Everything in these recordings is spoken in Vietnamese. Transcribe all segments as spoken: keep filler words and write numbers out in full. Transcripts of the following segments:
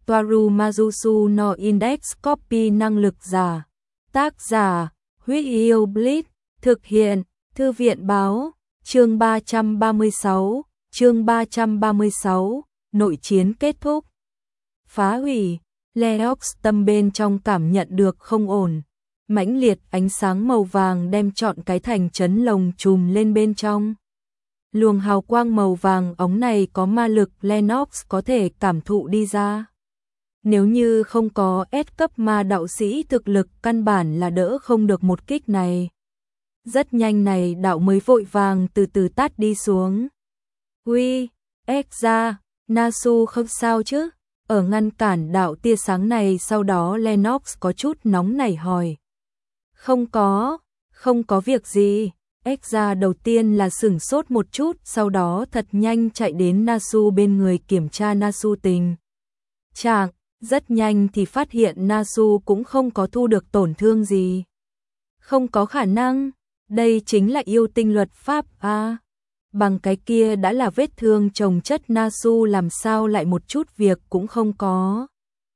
Toaru Majusu no Index Copy năng lực giả. Tác giả, Huyết Yêu Blitz, thực hiện, Thư viện báo, chương ba trăm ba mươi sáu, chương ba trăm ba mươi sáu, nội chiến kết thúc. Phá hủy, Lennox tâm bên trong cảm nhận được không ổn. Mãnh liệt ánh sáng màu vàng đem trọn cái thành trấn lồng trùm lên bên trong. Luồng hào quang màu vàng óng này có ma lực Lennox có thể cảm thụ đi ra. Nếu như không có S cấp ma đạo sĩ thực lực căn bản là đỡ không được một kích này. Rất nhanh này đạo mới vội vàng từ từ tắt đi xuống. Uy, ếch ra, Nasu không sao chứ? Ở ngăn cản đạo tia sáng này sau đó Lennox có chút nóng nảy hỏi. Không có, không có việc gì. Ếch ra đầu tiên là sửng sốt một chút, sau đó thật nhanh chạy đến Nasu bên người kiểm tra Nasu tình trạng. Rất nhanh thì phát hiện Nasu cũng không có thu được tổn thương gì. Không có khả năng, đây chính là yêu tinh luật pháp à. Bằng cái kia đã là vết thương chồng chất, Nasu làm sao lại một chút việc cũng không có.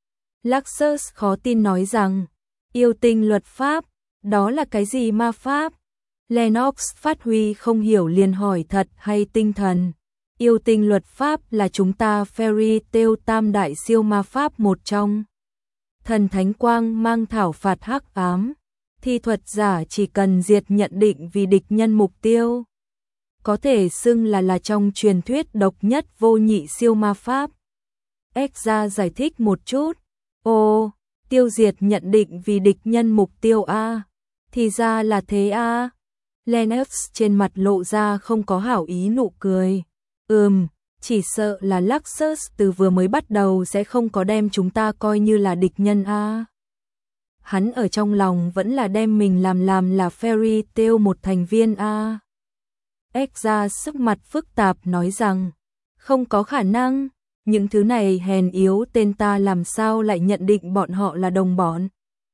Luxus khó tin nói rằng, yêu tinh luật pháp, đó là cái gì ma pháp? Lennox phát huy không hiểu liền hỏi thật hay tinh thần. Yêu tinh luật pháp là chúng ta Fairy Tail tam đại siêu ma pháp một trong. Thần thánh quang mang thảo phạt hắc ám. Thi thuật giả chỉ cần diệt nhận định vì địch nhân mục tiêu. Có thể xưng là là trong truyền thuyết độc nhất vô nhị siêu ma pháp. Exra giải thích một chút. Ồ, tiêu diệt nhận định vì địch nhân mục tiêu A. Thì ra là thế A. Lennox trên mặt lộ ra không có hảo ý nụ cười. Ừm, chỉ sợ là Luxus từ vừa mới bắt đầu sẽ không có đem chúng ta coi như là địch nhân A. Hắn ở trong lòng vẫn là đem mình làm làm là Fairy Tail một thành viên A. Exra sức mặt phức tạp nói rằng, không có khả năng, những thứ này hèn yếu tên ta làm sao lại nhận định bọn họ là đồng bọn.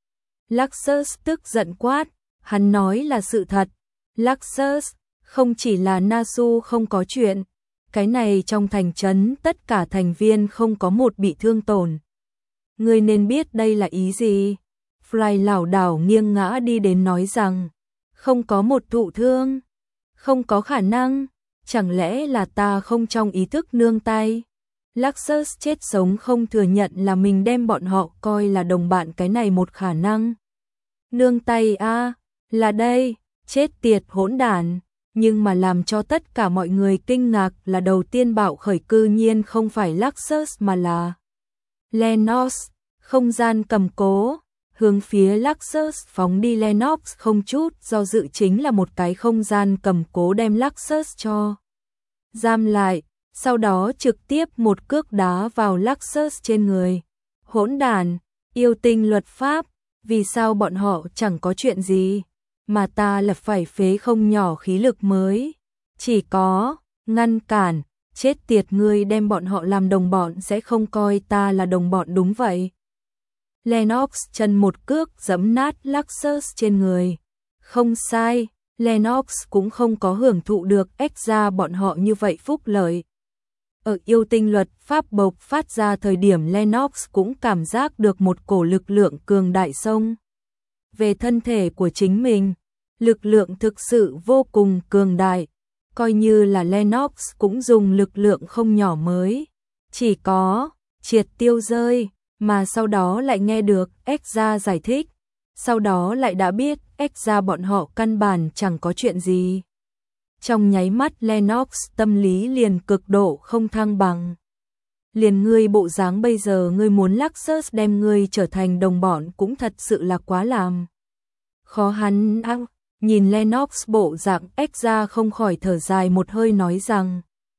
Luxus tức giận quát, hắn nói là sự thật. Luxus, không chỉ là Nasu không có chuyện, cái này trong thành trấn tất cả thành viên không có một bị thương tổn. Ngươi nên biết đây là ý gì? Fry lảo đảo nghiêng ngã đi đến nói rằng, không có một thụ thương, không có khả năng, chẳng lẽ là ta không trong ý thức nương tay? Luxus chết sống không thừa nhận là mình đem bọn họ coi là đồng bạn, cái này một khả năng. Nương tay a, à, là đây, chết tiệt hỗn đản. Nhưng mà làm cho tất cả mọi người kinh ngạc là đầu tiên bạo khởi cư nhiên không phải Luxus mà là Lennox. Không gian cầm cố, hướng phía Luxus phóng đi. Lennox không chút do dự chính là một cái không gian cầm cố đem Luxus cho giam lại, sau đó trực tiếp một cước đá vào Luxus trên người. Hỗn đản, yêu tinh luật pháp, vì sao bọn họ chẳng có chuyện gì? Mà ta là phải phế không nhỏ khí lực mới. Chỉ có, ngăn cản, chết tiệt, ngươi đem bọn họ làm đồng bọn sẽ không coi ta là đồng bọn đúng vậy. Lennox chân một cước giẫm nát Luxus trên người. Không sai, Lennox cũng không có hưởng thụ được Exra bọn họ như vậy phúc lợi. Ở yêu tinh luật pháp bộc phát ra thời điểm Lennox cũng cảm giác được một cổ lực lượng cường đại xông về thân thể của chính mình. Lực lượng thực sự vô cùng cường đại, coi như là Lennox cũng dùng lực lượng không nhỏ mới. Chỉ có triệt tiêu rơi, mà sau đó lại nghe được Exra giải thích, sau đó lại đã biết Exra bọn họ căn bản chẳng có chuyện gì. Trong nháy mắt Lennox tâm lý liền cực độ không thăng bằng. Liền ngươi bộ dáng bây giờ, ngươi muốn Luxus đem ngươi trở thành đồng bọn cũng thật sự là quá làm khó hắn ác. Nhìn Lennox bộ dạng, Exra không khỏi thở dài một hơi nói rằng,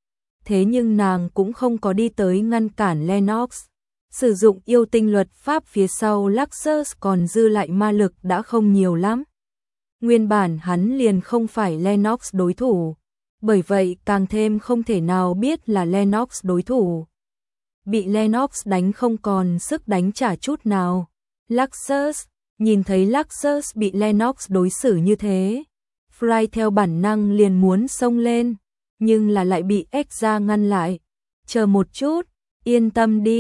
thế nhưng nàng cũng không có đi tới ngăn cản Lennox. Sử dụng yêu tinh luật pháp phía sau Luxus còn dư lại ma lực đã không nhiều lắm. Nguyên bản hắn liền không phải Lennox đối thủ, bởi vậy càng thêm không thể nào biết là Lennox đối thủ. Bị Lennox đánh không còn sức đánh trả chút nào. Luxus, nhìn thấy Luxus bị Lennox đối xử như thế, Fry theo bản năng liền muốn xông lên, nhưng là lại bị Exra ngăn lại. Chờ một chút, yên tâm đi,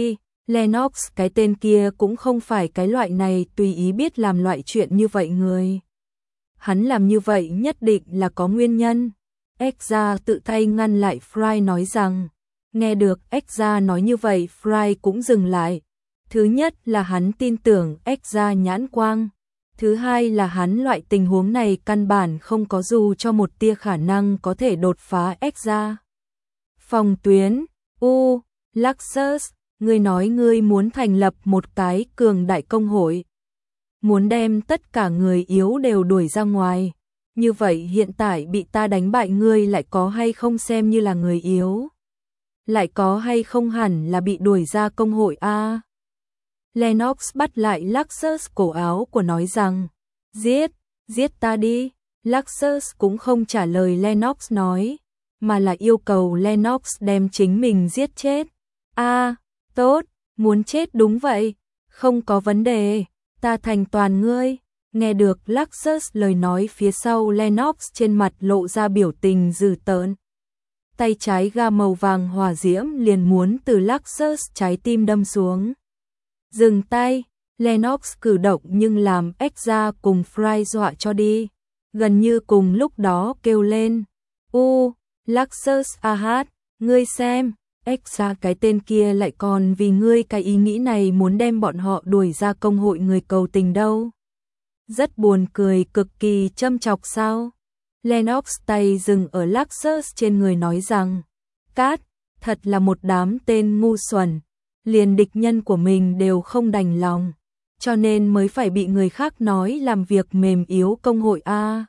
Lennox cái tên kia cũng không phải cái loại này tùy ý biết làm loại chuyện như vậy người. Hắn làm như vậy nhất định là có nguyên nhân. Ezra tự tay ngăn lại Fry nói rằng, nghe được Ezra nói như vậy Fry cũng dừng lại. Thứ nhất là hắn tin tưởng Ezra nhãn quang. Thứ hai là hắn loại tình huống này căn bản không có dù cho một tia khả năng có thể đột phá Ezra. Phòng tuyến, U, Luxus, ngươi nói ngươi muốn thành lập một cái cường đại công hội. Muốn đem tất cả người yếu đều đuổi ra ngoài. Như vậy hiện tại bị ta đánh bại ngươi lại có hay không xem như là người yếu? Lại có hay không hẳn là bị đuổi ra công hội a? Lennox bắt lại Luxus cổ áo của nói rằng, giết, giết ta đi. Luxus cũng không trả lời Lennox nói, mà là yêu cầu Lennox đem chính mình giết chết. A, tốt, muốn chết đúng vậy, không có vấn đề, ta thành toàn ngươi. Nghe được Luxus lời nói phía sau Lennox trên mặt lộ ra biểu tình dữ tợn. Tay trái ga màu vàng hỏa diễm liền muốn từ Luxus trái tim đâm xuống. Dừng tay, Lennox cử động nhưng làm Ezra cùng Fry dọa cho đi. Gần như cùng lúc đó kêu lên, U, Luxus Ahad, ngươi xem, Ezra cái tên kia lại còn vì ngươi cái ý nghĩ này muốn đem bọn họ đuổi ra công hội người cầu tình đâu. Rất buồn cười, cực kỳ châm chọc sao. Lennox tay dừng ở Luxus trên người nói rằng, Cát, thật là một đám tên ngu xuẩn, liền địch nhân của mình đều không đành lòng, cho nên mới phải bị người khác nói làm việc mềm yếu công hội a.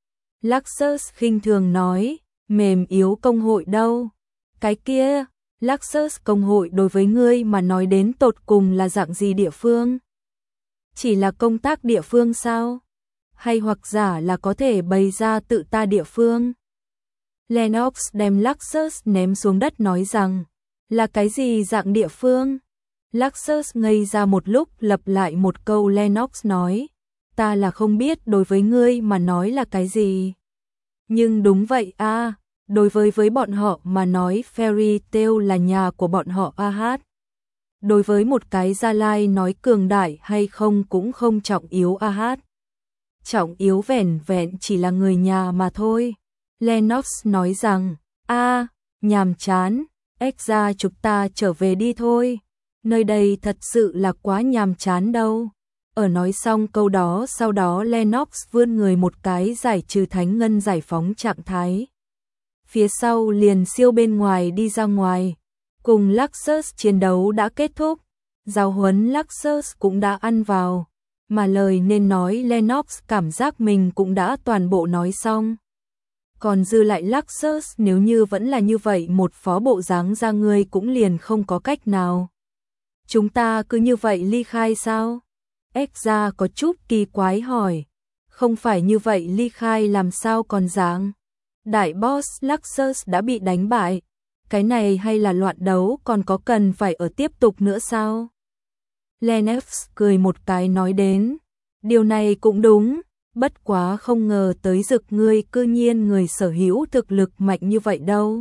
Luxus khinh thường nói, mềm yếu công hội đâu? Cái kia, Luxus công hội đối với ngươi mà nói đến tột cùng là dạng gì địa phương? Chỉ là công tác địa phương sao? Hay hoặc giả là có thể bày ra tự ta địa phương? Lennox đem Luxus ném xuống đất nói rằng, là cái gì dạng địa phương? Luxus ngây ra một lúc lặp lại một câu Lennox nói, ta là không biết đối với ngươi mà nói là cái gì. Nhưng đúng vậy a, à, đối với với bọn họ mà nói Fairy Tail là nhà của bọn họ Ahad. Đối với một cái Gia Lai nói cường đại hay không cũng không trọng yếu Ahad. Trọng yếu vẻn vẹn chỉ là người nhà mà thôi. Lennox nói rằng, a, nhàm chán, Ezra chúng ta trở về đi thôi. Nơi đây thật sự là quá nhàm chán đâu. Ở nói xong câu đó sau đó Lennox vươn người một cái giải trừ thánh ngân giải phóng trạng thái. Phía sau liền siêu bên ngoài đi ra ngoài. Cùng Luxus chiến đấu đã kết thúc. Giáo huấn Luxus cũng đã ăn vào. Mà lời nên nói Lennox cảm giác mình cũng đã toàn bộ nói xong. Còn dư lại Luxus nếu như vẫn là như vậy một phó bộ dáng ra ngươi cũng liền không có cách nào. Chúng ta cứ như vậy ly khai sao? Ezra có chút kỳ quái hỏi. Không phải như vậy ly khai làm sao còn dáng? Đại boss Luxus đã bị đánh bại. Cái này hay là loạn đấu còn có cần phải ở tiếp tục nữa sao? Lennox cười một cái nói đến. Điều này cũng đúng. Bất quá không ngờ tới rực ngươi cư nhiên người sở hữu thực lực mạnh như vậy đâu.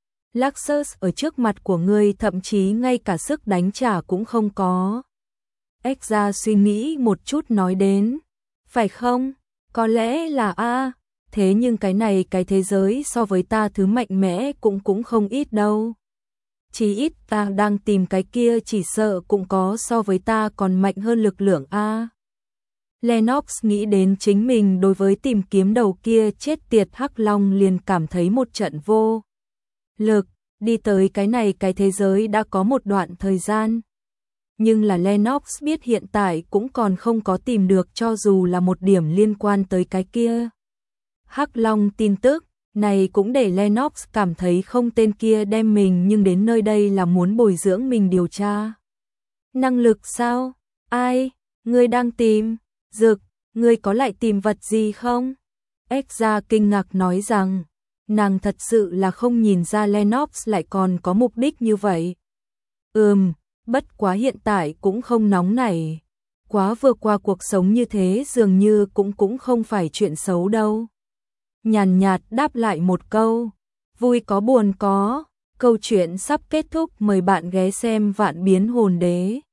Luxus ở trước mặt của ngươi thậm chí ngay cả sức đánh trả cũng không có. Ezra suy nghĩ một chút nói đến. Phải không? Có lẽ là a, thế nhưng cái này cái thế giới so với ta thứ mạnh mẽ cũng cũng không ít đâu. Chỉ ít ta đang tìm cái kia chỉ sợ cũng có so với ta còn mạnh hơn lực lượng a. Lennox nghĩ đến chính mình đối với tìm kiếm đầu kia chết tiệt hắc long liền cảm thấy một trận vô lực, đi tới cái này cái thế giới đã có một đoạn thời gian. Nhưng là Lennox biết hiện tại cũng còn không có tìm được cho dù là một điểm liên quan tới cái kia. Hắc long tin tức, này cũng để Lennox cảm thấy không tên kia đem mình nhưng đến nơi đây là muốn bồi dưỡng mình điều tra. Năng lực sao? Ai? Ngươi đang tìm? Dực, ngươi có lại tìm vật gì không? Ezra kinh ngạc nói rằng, nàng thật sự là không nhìn ra Lennox lại còn có mục đích như vậy. Ừm, bất quá hiện tại cũng không nóng nảy. Quá vừa qua cuộc sống như thế dường như cũng cũng không phải chuyện xấu đâu. Nhàn nhạt đáp lại một câu, vui có buồn có, Câu chuyện sắp kết thúc, mời bạn ghé xem Vạn Biến Hồn Đế.